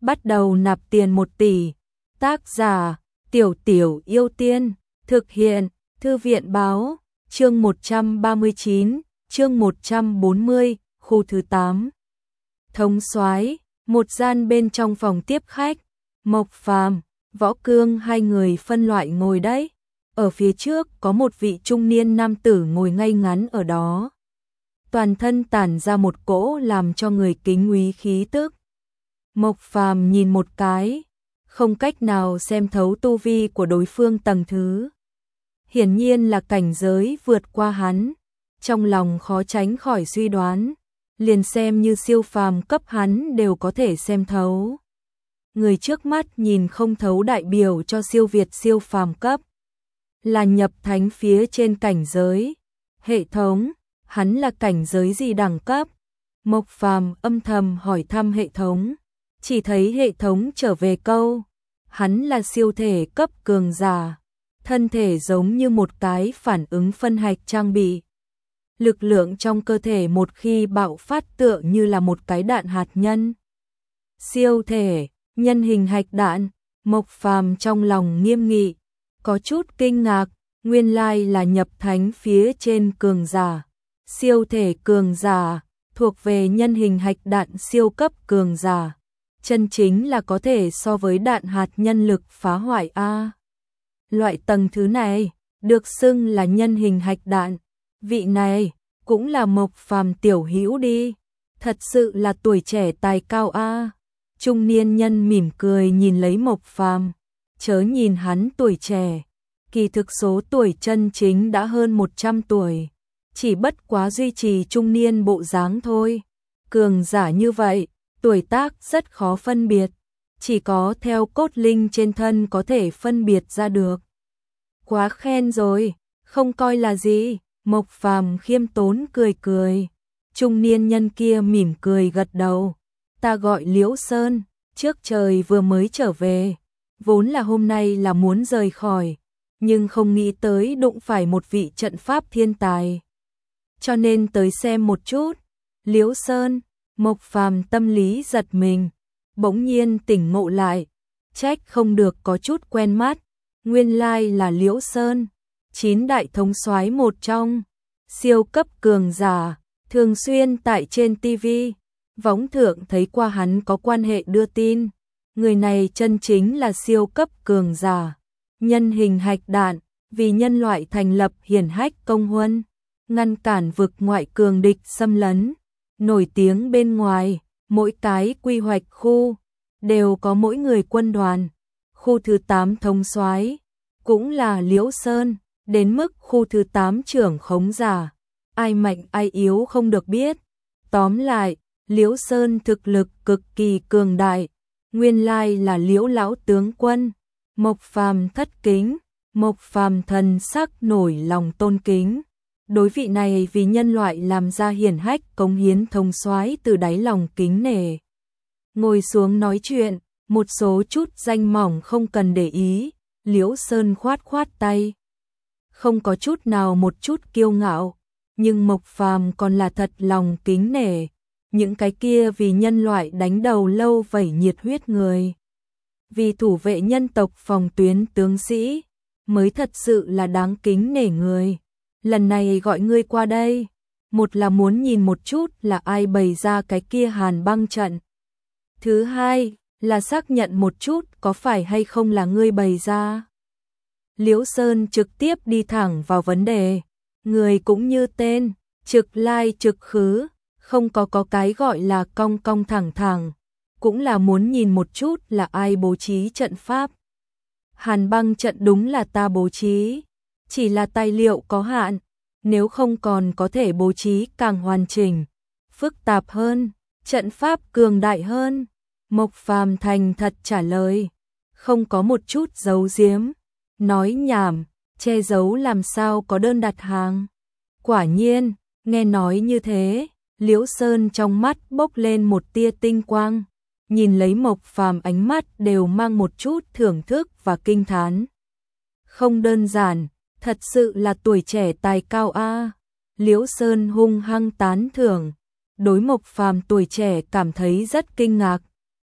bắt đầu nạp tiền 1 tỷ. Tác giả: Tiểu Tiểu Yêu Tiên. Thực hiện: Thư viện báo. Chương 139, chương 140, khu thứ 8. Thống soái. Một gian bên trong phòng tiếp khách, Mộc Phàm, Võ Cương hai người phân loại ngồi đấy. Ở phía trước có một vị trung niên nam tử ngồi ngay ngắn ở đó. Toàn thân tản ra một cỗ làm cho người kính úy khí tức. Mộc Phàm nhìn một cái, không cách nào xem thấu tu vi của đối phương tầng thứ. Hiển nhiên là cảnh giới vượt qua hắn, trong lòng khó tránh khỏi suy đoán, liền xem như siêu phàm cấp hắn đều có thể xem thấu. Người trước mắt nhìn không thấu đại biểu cho siêu việt siêu phàm cấp, là nhập thánh phía trên cảnh giới. Hệ thống, hắn là cảnh giới gì đẳng cấp? Mộc Phàm âm thầm hỏi thăm hệ thống, chỉ thấy hệ thống trở về câu, hắn là siêu thể cấp cường giả, thân thể giống như một cái phản ứng phân hạch trang bị. Lực lượng trong cơ thể một khi bạo phát tựa như là một cái đạn hạt nhân. Siêu thể, nhân hình hạch đạn. Mộc Phàm trong lòng nghiêm nghị, có chút kinh ngạc, nguyên lai là nhập thánh phía trên cường giả. Siêu thể cường giả, thuộc về nhân hình hạch đạn siêu cấp cường giả. Chân chính là có thể so với đạn hạt nhân lực phá hoại A. Loại tầng thứ này, được xưng là nhân hình hạch đạn. Vị này, cũng là Mộc Phàm tiểu hữu đi. Thật sự là tuổi trẻ tài cao A. Trung niên nhân mỉm cười nhìn lấy Mộc Phàm, chớ nhìn hắn tuổi trẻ, kỳ thực số tuổi chân chính đã hơn 100 tuổi, chỉ bất quá duy trì trung niên bộ dáng thôi. Cường giả như vậy, tuổi tác rất khó phân biệt, chỉ có theo cốt linh trên thân có thể phân biệt ra được. Quá khen rồi, không coi là gì. Mộc Phàm khiêm tốn cười cười. Trung niên nhân kia mỉm cười gật đầu. Ta gọi Liễu Sơn, trước trời vừa mới trở về, vốn là hôm nay là muốn rời khỏi, nhưng không nghĩ tới đụng phải một vị trận pháp thiên tài, cho nên tới xem một chút. Liễu Sơn. Mộc Phàm tâm lý giật mình, bỗng nhiên tỉnh ngộ lại, trách không được có chút quen mắt, nguyên lai là Liễu Sơn, 9 đại thống soái một trong, siêu cấp cường giả, thường xuyên tại trên TV, Võng Thượng thấy qua hắn có quan hệ đưa tin. Người này chân chính là siêu cấp cường giả, nhân hình hạch đạn, vì nhân loại thành lập hiển hách công huân, ngăn cản vực ngoại cường địch xâm lấn. Nổi tiếng bên ngoài, mỗi cái quy hoạch khu đều có mỗi người quân đoàn. Khu thứ 8 thống soái cũng là Liễu Sơn, đến mức khu thứ 8 trưởng khống giả, ai mạnh ai yếu không được biết. Tóm lại, Liễu Sơn thực lực cực kỳ cường đại, nguyên lai là Liễu lão tướng quân. Mộc Phàm thất kính, Mộc Phàm thần sắc nổi lòng tôn kính. Đối vị này vì nhân loại làm ra hiển hách cống hiến thống soái từ đáy lòng kính nể. Ngồi xuống nói chuyện, một số chút danh mỏng không cần để ý. Liễu Sơn khoát khoát tay, không có chút nào một chút kiêu ngạo, nhưng Mộc Phàm còn là thật lòng kính nể. Những cái kia vì nhân loại đánh đầu lâu vẩy nhiệt huyết người, vì thủ vệ nhân tộc phòng tuyến tướng sĩ, mới thật sự là đáng kính nể người. Lần này gọi ngươi qua đây, một là muốn nhìn một chút là ai bày ra cái kia Hàn Băng trận. Thứ hai là xác nhận một chút có phải hay không là ngươi bày ra. Liễu Sơn trực tiếp đi thẳng vào vấn đề, người cũng như tên, trực lai trực khứ, không có cái gọi là cong cong thẳng thẳng, cũng là muốn nhìn một chút là ai bố trí trận pháp. Hàn Băng trận đúng là ta bố trí, chỉ là tài liệu có hạn, nếu không còn có thể bố trí càng hoàn chỉnh, phức tạp hơn, trận pháp cường đại hơn. Mộc Phàm thành thật trả lời, không có một chút giấu giếm, nói nhảm, che giấu làm sao có đơn đặt hàng. Quả nhiên, nghe nói như thế, Liễu Sơn trong mắt bốc lên một tia tinh quang, nhìn lấy Mộc Phàm ánh mắt đều mang một chút thưởng thức và kinh thán. Không đơn giản, thật sự là tuổi trẻ tài cao a. Liễu Sơn hung hăng tán thưởng, đối Mộc Phàm tuổi trẻ cảm thấy rất kinh ngạc,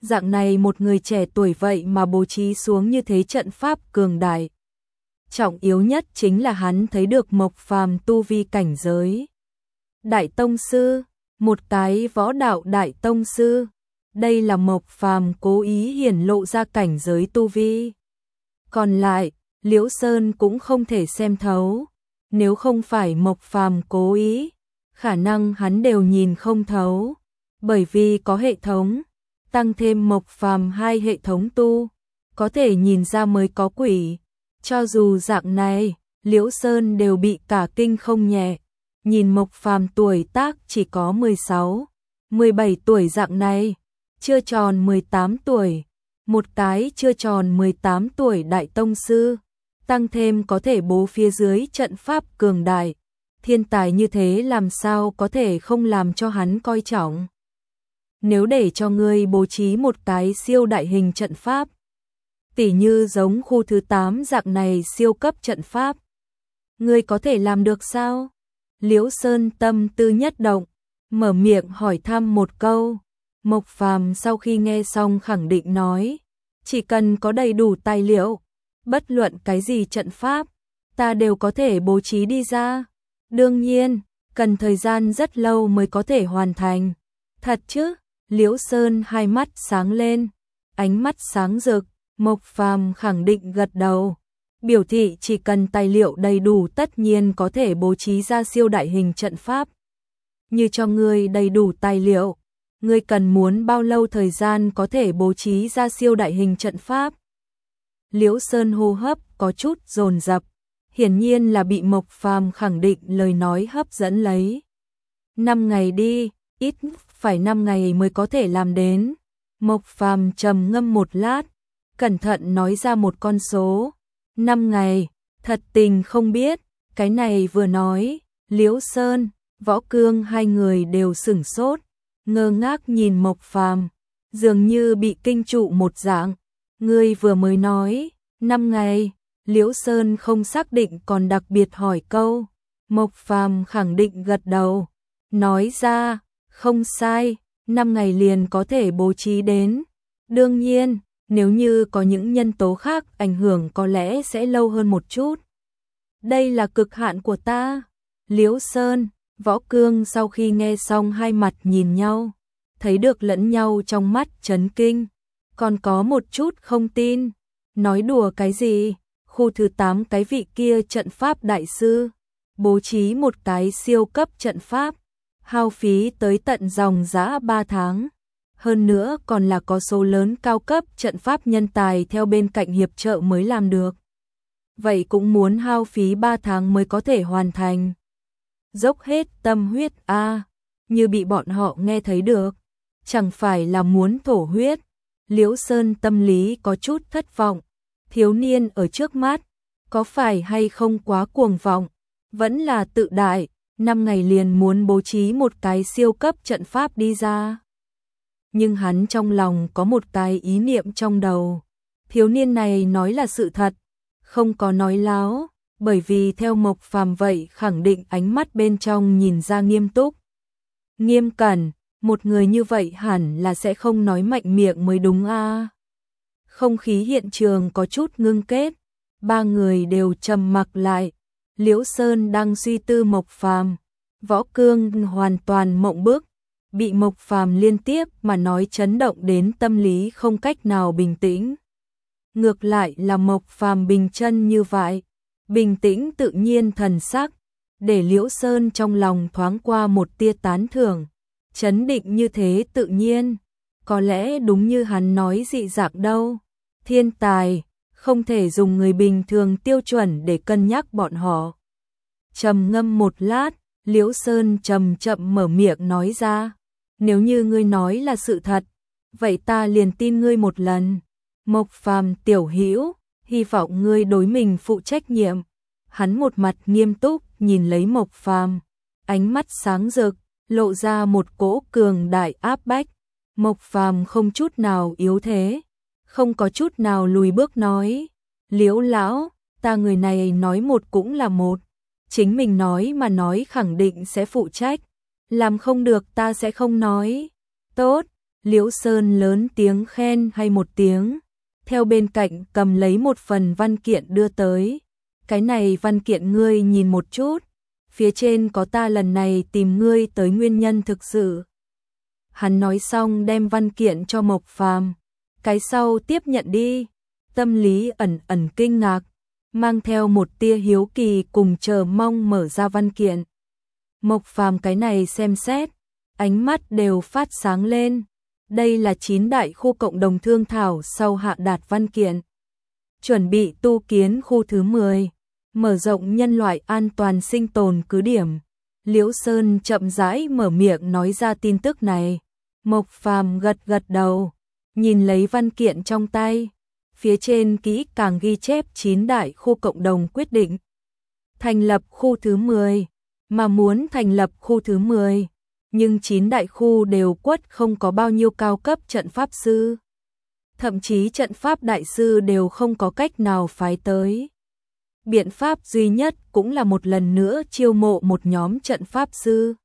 dạng này một người trẻ tuổi vậy mà bố trí xuống như thế trận pháp cường đại. Trọng yếu nhất chính là hắn thấy được Mộc Phàm tu vi cảnh giới Đại Tông Sư, một cái võ đạo Đại Tông Sư. Đây là Mộc Phàm cố ý hiển lộ ra cảnh giới tu vi. Còn lại, Liễu Sơn cũng không thể xem thấu. Nếu không phải Mộc Phàm cố ý, khả năng hắn đều nhìn không thấu. Bởi vì có hệ thống, tăng thêm Mộc Phàm 2 hệ thống tu, có thể nhìn ra mới có quỷ. Cho dù dạng này, Liễu Sơn đều bị cả kinh không nhẹ. Nhìn Mộc Phàm tuổi tác chỉ có 16, 17 tuổi dạng này, chưa tròn 18 tuổi, một cái chưa tròn 18 tuổi Đại Tông Sư, tăng thêm có thể bố phía dưới trận pháp cường đại, thiên tài như thế làm sao có thể không làm cho hắn coi trọng. Nếu để cho ngươi bố trí một cái siêu đại hình trận pháp, tỉ như giống khu thứ 8 dạng này siêu cấp trận pháp, ngươi có thể làm được sao? Liễu Sơn tâm tư nhất động, mở miệng hỏi thăm một câu. Mộc Phàm sau khi nghe xong khẳng định nói, chỉ cần có đầy đủ tài liệu, bất luận cái gì trận pháp, ta đều có thể bố trí đi ra. Đương nhiên, cần thời gian rất lâu mới có thể hoàn thành. Thật chứ? Liễu Sơn hai mắt sáng lên, ánh mắt sáng rực. Mộc Phàm khẳng định gật đầu, biểu thị chỉ cần tài liệu đầy đủ tất nhiên có thể bố trí ra siêu đại hình trận pháp. Như cho ngươi đầy đủ tài liệu, ngươi cần muốn bao lâu thời gian có thể bố trí ra siêu đại hình trận pháp? Liễu Sơn hô hấp có chút dồn dập, hiển nhiên là bị Mộc Phàm khẳng định lời nói hấp dẫn lấy. 5 ngày đi, ít phải 5 ngày mới có thể làm đến. Mộc Phàm trầm ngâm một lát, cẩn thận nói ra một con số. 5 ngày, thật tình không biết, cái này vừa nói, Liễu Sơn, Võ Cương hai người đều sửng sốt, ngơ ngác nhìn Mộc Phàm, dường như bị kinh trụ một dạng. Ngươi vừa mới nói, 5 ngày, Liễu Sơn không xác định còn đặc biệt hỏi câu. Mộc Phàm khẳng định gật đầu, nói ra, không sai, 5 ngày liền có thể bố trí đến. Đương nhiên, nếu như có những nhân tố khác ảnh hưởng có lẽ sẽ lâu hơn một chút. Đây là cực hạn của ta. Liễu Sơn, Võ Cương sau khi nghe xong hai mặt nhìn nhau, thấy được lẫn nhau trong mắt chấn kinh, còn có một chút không tin. Nói đùa cái gì? Khu thứ 8 cái vị kia trận pháp đại sư, bố trí một cái siêu cấp trận pháp, hao phí tới tận dòng dã 3 tháng. Hơn nữa còn là có số lớn cao cấp trận pháp nhân tài theo bên cạnh hiệp trợ mới làm được. Vậy cũng muốn hao phí 3 tháng mới có thể hoàn thành. Dốc hết tâm huyết như bị bọn họ nghe thấy được, chẳng phải là muốn thổ huyết. Liễu Sơn tâm lý có chút thất vọng, thiếu niên ở trước mắt, có phải hay không quá cuồng vọng, vẫn là tự đại, 5 ngày liền muốn bố trí một cái siêu cấp trận pháp đi ra. Nhưng hắn trong lòng có một cái ý niệm trong đầu, thiếu niên này nói là sự thật, không có nói láo, bởi vì theo Mộc Phàm vậy khẳng định ánh mắt bên trong nhìn ra nghiêm túc, nghiêm cẩn, một người như vậy hẳn là sẽ không nói mạnh miệng mới đúng a. Không khí hiện trường có chút ngưng kết, ba người đều trầm mặc lại. Liễu Sơn đang suy tư Mộc Phàm, Võ Cương hoàn toàn mộng bức, bị Mộc Phàm liên tiếp mà nói chấn động đến tâm lý không cách nào bình tĩnh. Ngược lại là Mộc Phàm bình chân như vậy, bình tĩnh tự nhiên thần sắc, để Liễu Sơn trong lòng thoáng qua một tia tán thưởng, chấn định như thế tự nhiên, có lẽ đúng như hắn nói dị dạng đâu. Thiên tài, không thể dùng người bình thường tiêu chuẩn để cân nhắc bọn họ. Trầm ngâm một lát, Liễu Sơn chậm chậm mở miệng nói ra, nếu như ngươi nói là sự thật, vậy ta liền tin ngươi một lần. Mộc Phàm tiểu hữu, hy vọng ngươi đối mình phụ trách nhiệm. Hắn một mặt nghiêm túc nhìn lấy Mộc Phàm, ánh mắt sáng rực, lộ ra một cỗ cường đại áp bách. Mộc Phàm không chút nào yếu thế, không có chút nào lùi bước nói, Liễu lão, ta người này nói một cũng là một, chính mình nói mà nói khẳng định sẽ phụ trách, làm không được ta sẽ không nói. Tốt, Liễu Sơn lớn tiếng khen hay một tiếng, theo bên cạnh cầm lấy một phần văn kiện đưa tới. Cái này văn kiện ngươi nhìn một chút, phía trên có ta lần này tìm ngươi tới nguyên nhân thực sự. Hắn nói xong đem văn kiện cho Mộc Phàm, cái sau tiếp nhận đi, tâm lý ẩn ẩn kinh ngạc, mang theo một tia hiếu kỳ cùng chờ mong mở ra văn kiện. Mộc Phàm cái này xem xét, ánh mắt đều phát sáng lên. Đây là 9 đại khu cộng đồng thương thảo sau hạ đạt văn kiện. Chuẩn bị tu kiến khu thứ 10, mở rộng nhân loại an toàn sinh tồn cứ điểm. Liễu Sơn chậm rãi mở miệng nói ra tin tức này. Mộc Phàm gật gật đầu, nhìn lấy văn kiện trong tay. Phía trên kỹ càng ghi chép 9 đại khu cộng đồng quyết định thành lập khu thứ 10, mà muốn thành lập khu thứ 10. Nhưng 9 đại khu đều quất không có bao nhiêu cao cấp trận pháp sư. Thậm chí trận pháp đại sư đều không có cách nào phái tới. Biện pháp duy nhất cũng là một lần nữa chiêu mộ một nhóm trận pháp sư.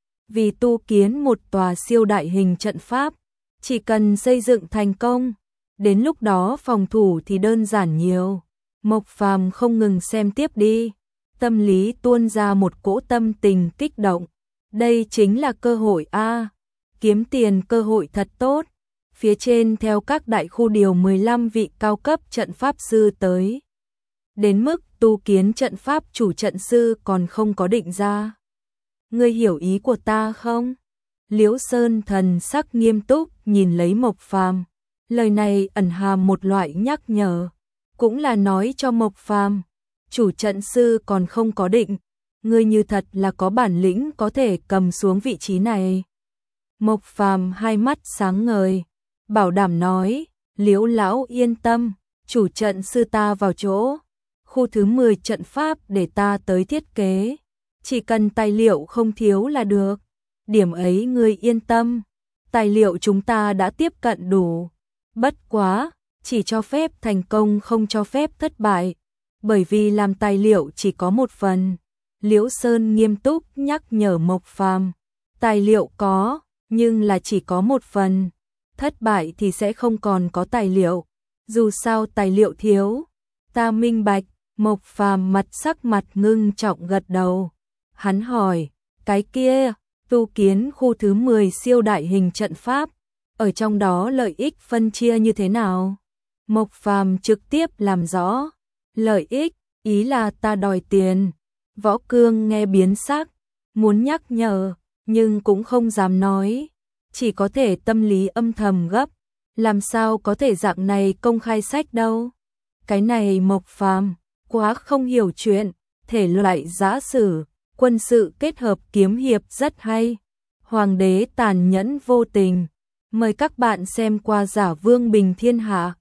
Vì tu kiến một tòa siêu đại hình trận pháp, chỉ cần xây dựng thành công, đến lúc đó phòng thủ thì đơn giản nhiều. Mộc Phàm không ngừng xem tiếp đi, tâm lý tuôn ra một cỗ tâm tình kích động. Đây chính là cơ hội a, kiếm tiền cơ hội thật tốt. Phía trên theo các đại khu điều 15 vị cao cấp trận pháp sư tới. Đến mức tu kiến trận pháp chủ trận sư còn không có định ra. Ngươi hiểu ý của ta không? Liễu Sơn thần sắc nghiêm túc nhìn lấy Mộc Phàm, lời này ẩn hàm một loại nhắc nhở, cũng là nói cho Mộc Phàm, chủ trận sư còn không có định. Ngươi như thật là có bản lĩnh có thể cầm xuống vị trí này. Mộc Phàm hai mắt sáng ngời, bảo đảm nói, Liễu lão yên tâm, chủ trận sư ta vào chỗ. Khu thứ 10 trận pháp để ta tới thiết kế, chỉ cần tài liệu không thiếu là được. Điểm ấy ngươi yên tâm, tài liệu chúng ta đã tiếp cận đủ. Bất quá, chỉ cho phép thành công không cho phép thất bại, bởi vì làm tài liệu chỉ có một phần. Liễu Sơn nghiêm túc nhắc nhở Mộc Phàm, tài liệu có, nhưng là chỉ có một phần. Thất bại thì sẽ không còn có tài liệu. Dù sao tài liệu thiếu, ta minh bạch. Mộc Phàm sắc mặt ngưng trọng gật đầu. Hắn hỏi, cái kia, tu kiến khu thứ 10 siêu đại hình trận pháp, ở trong đó lợi ích phân chia như thế nào? Mộc Phàm trực tiếp làm rõ, lợi ích, ý là ta đòi tiền. Võ Cương nghe biến sắc, muốn nhắc nhở, nhưng cũng không dám nói, chỉ có thể tâm lý âm thầm gấp, làm sao có thể dạng này công khai sách đâu. Cái này Mộc Phàm quá không hiểu chuyện, thể loại giã sử, quân sự kết hợp kiếm hiệp rất hay. Hoàng đế tàn nhẫn vô tình, mời các bạn xem qua Giả Vương Bình Thiên Hạ.